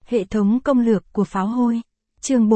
Hệ thống công lược của pháo hôi. Chương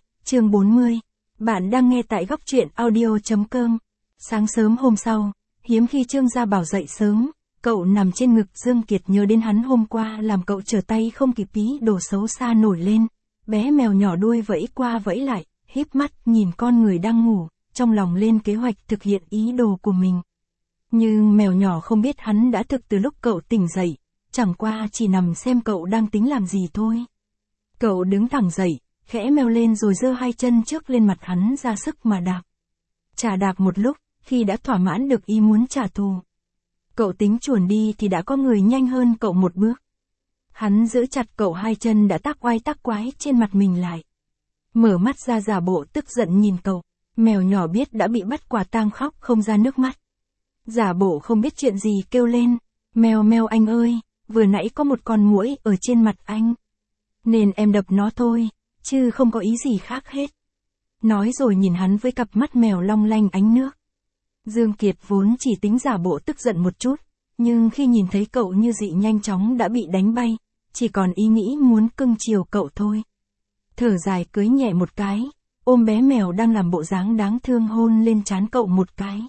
40. Bạn đang nghe tại góc truyện audio.com. Sáng sớm hôm sau, hiếm khi Trương Gia Bảo dậy sớm, cậu nằm trên ngực Dương Kiệt nhớ đến hắn hôm qua làm cậu trở tay không kịp ý đồ xấu xa nổi lên. Bé mèo nhỏ đuôi vẫy qua vẫy lại, híp mắt nhìn con người đang ngủ, trong lòng lên kế hoạch thực hiện ý đồ của mình. Nhưng mèo nhỏ không biết hắn đã thực từ lúc cậu tỉnh dậy, chẳng qua chỉ nằm xem cậu đang tính làm gì thôi. Cậu đứng thẳng dậy, khẽ meo lên rồi giơ hai chân trước lên mặt hắn ra sức mà đạp. Chà đạp một lúc, khi đã thỏa mãn được ý muốn trả thù. Cậu tính chuồn đi thì đã có người nhanh hơn cậu một bước. Hắn giữ chặt cậu hai chân đã tác oai tác quái trên mặt mình lại. Mở mắt ra giả bộ tức giận nhìn cậu, mèo nhỏ biết đã bị bắt quả tang khóc không ra nước mắt. Giả bộ không biết chuyện gì kêu lên, mèo mèo anh ơi, vừa nãy có một con muỗi ở trên mặt anh. Nên em đập nó thôi, chứ không có ý gì khác hết. Nói rồi nhìn hắn với cặp mắt mèo long lanh ánh nước. Dương Kiệt vốn chỉ tính giả bộ tức giận một chút, nhưng khi nhìn thấy cậu như dị nhanh chóng đã bị đánh bay, chỉ còn ý nghĩ muốn cưng chiều cậu thôi. Thở dài cưới nhẹ một cái, ôm bé mèo đang làm bộ dáng đáng thương hôn lên trán cậu một cái.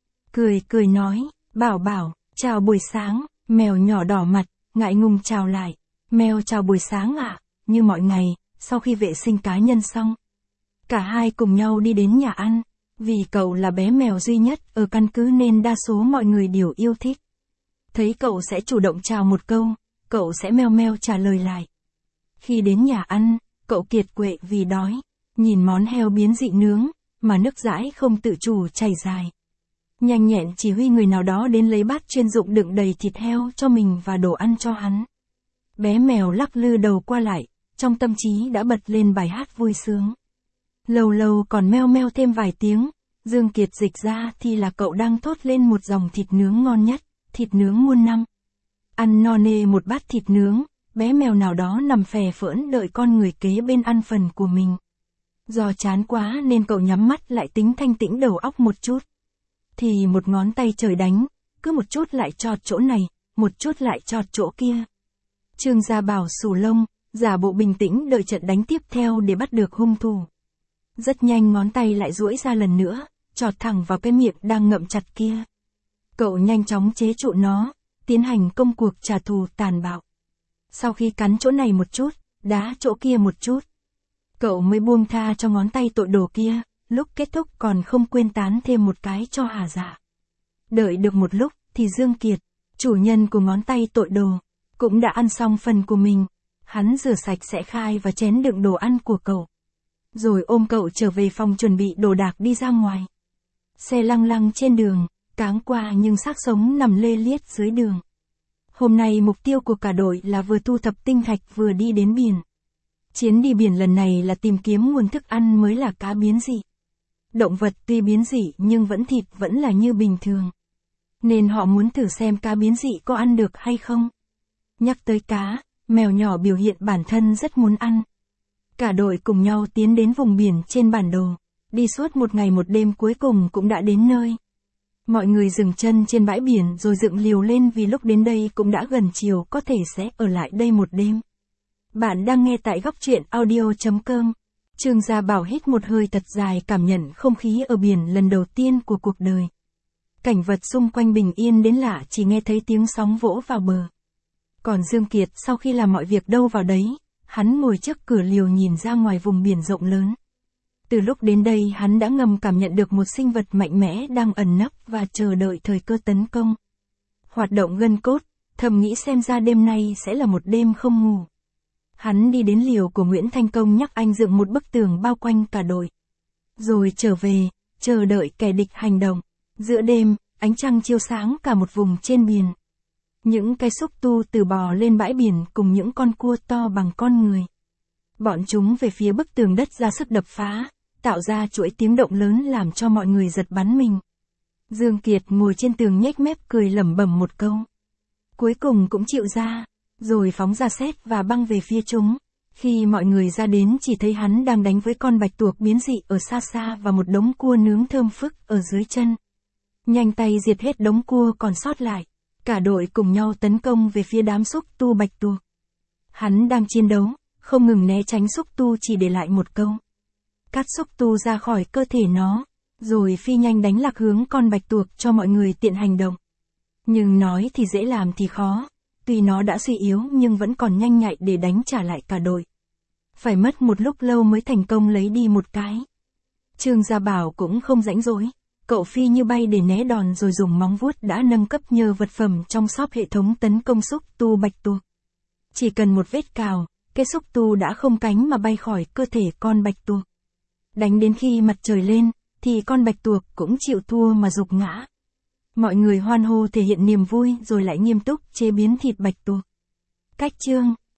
Cười nói, Bảo Bảo, chào buổi sáng, mèo nhỏ đỏ mặt, ngại ngùng chào lại, mèo chào buổi sáng ạ, như mọi ngày, sau khi vệ sinh cá nhân xong. Cả hai cùng nhau đi đến nhà ăn, vì cậu là bé mèo duy nhất ở căn cứ nên đa số mọi người đều yêu thích. Thấy cậu sẽ chủ động chào một câu, cậu sẽ meo meo trả lời lại. Khi đến nhà ăn, cậu kiệt quệ vì đói, nhìn món heo biến dị nướng, mà nước dãi không tự chủ chảy dài. Nhanh nhẹn chỉ huy người nào đó đến lấy bát chuyên dụng đựng đầy thịt heo cho mình và đồ ăn cho hắn. Bé mèo lắc lư đầu qua lại, trong tâm trí đã bật lên bài hát vui sướng. Lâu lâu còn meo meo thêm vài tiếng, Dương Kiệt dịch ra thì là cậu đang thốt lên một dòng thịt nướng ngon nhất, thịt nướng muôn năm. Ăn no nê một bát thịt nướng, bé mèo nào đó nằm phè phỡn đợi con người kế bên ăn phần của mình. Do chán quá nên cậu nhắm mắt lại tính thanh tĩnh đầu óc một chút. Thì một ngón tay trời đánh, cứ một chút lại chọt chỗ này, một chút lại chọt chỗ kia. Trương Gia Bảo xù lông, giả bộ bình tĩnh đợi trận đánh tiếp theo để bắt được hung thủ. Rất nhanh ngón tay lại duỗi ra lần nữa, chọt thẳng vào cái miệng đang ngậm chặt kia. Cậu nhanh chóng chế trụ nó, tiến hành công cuộc trả thù tàn bạo. Sau khi cắn chỗ này một chút, đá chỗ kia một chút, cậu mới buông tha cho ngón tay tội đồ kia, lúc kết thúc còn không quên tán thêm một cái cho hà dạ. Đợi được một lúc, thì Dương Kiệt, chủ nhân của ngón tay tội đồ, cũng đã ăn xong phần của mình. Hắn rửa sạch sẽ khai và chén đựng đồ ăn của cậu. Rồi ôm cậu trở về phòng chuẩn bị đồ đạc đi ra ngoài. Xe lăng lăng trên đường, cáng qua nhưng xác sống nằm lê liết dưới đường. Hôm nay mục tiêu của cả đội là vừa thu thập tinh thạch vừa đi đến biển. Chuyến đi biển lần này là tìm kiếm nguồn thức ăn mới là cá biến dị. Động vật tuy biến dị nhưng thịt vẫn là như bình thường. Nên họ muốn thử xem cá biến dị có ăn được hay không. Nhắc tới cá, mèo nhỏ biểu hiện bản thân rất muốn ăn. Cả đội cùng nhau tiến đến vùng biển trên bản đồ. Đi suốt một ngày một đêm cuối cùng cũng đã đến nơi. Mọi người dừng chân trên bãi biển rồi dựng liều lên vì lúc đến đây cũng đã gần chiều, có thể sẽ ở lại đây một đêm. Bạn đang nghe tại góc truyện audio.com. Trương Gia Bảo hít một hơi thật dài, cảm nhận không khí ở biển lần đầu tiên của cuộc đời. Cảnh vật xung quanh bình yên đến lạ, chỉ nghe thấy tiếng sóng vỗ vào bờ. Còn Dương Kiệt sau khi làm mọi việc đâu vào đấy, hắn ngồi trước cửa liều nhìn ra ngoài vùng biển rộng lớn. Từ lúc đến đây hắn đã ngầm cảm nhận được một sinh vật mạnh mẽ đang ẩn nấp và chờ đợi thời cơ tấn công. Hoạt động gân cốt, thầm nghĩ xem ra đêm nay sẽ là một đêm không ngủ. Hắn đi đến liều của Nguyễn Thanh Công nhắc anh dựng một bức tường bao quanh cả đội. Rồi trở về, chờ đợi kẻ địch hành động. Giữa đêm, ánh trăng chiếu sáng cả một vùng trên biển. Những cái xúc tu từ bò lên bãi biển cùng những con cua to bằng con người. Bọn chúng về phía bức tường đất ra sức đập phá, tạo ra chuỗi tiếng động lớn làm cho mọi người giật bắn mình. Dương Kiệt ngồi trên tường nhếch mép cười lẩm bẩm một câu. Cuối cùng cũng chịu ra, rồi phóng ra sét và băng về phía chúng. Khi mọi người ra đến chỉ thấy hắn đang đánh với con bạch tuộc biến dị ở xa xa và một đống cua nướng thơm phức ở dưới chân. Nhanh tay diệt hết đống cua còn sót lại. Cả đội cùng nhau tấn công về phía đám xúc tu bạch tuộc. Hắn đang chiến đấu, không ngừng né tránh xúc tu chỉ để lại một câu. Cắt xúc tu ra khỏi cơ thể nó, rồi phi nhanh đánh lạc hướng con bạch tuộc cho mọi người tiện hành động. Nhưng nói thì dễ làm thì khó, tuy nó đã suy yếu nhưng vẫn còn nhanh nhạy để đánh trả lại cả đội. Phải mất một lúc lâu mới thành công lấy đi một cái. Trương Gia Bảo cũng không rãnh rỗi, cậu phi như bay để né đòn rồi dùng móng vuốt đã nâng cấp nhờ vật phẩm trong shop hệ thống tấn công xúc tu bạch tuộc. Chỉ cần một vết cào, cái xúc tu đã không cánh mà bay khỏi cơ thể con bạch tuộc. Đánh đến khi mặt trời lên, thì con bạch tuộc cũng chịu thua mà gục ngã. Mọi người hoan hô thể hiện niềm vui rồi lại nghiêm túc chế biến thịt bạch tuộc. Cách chương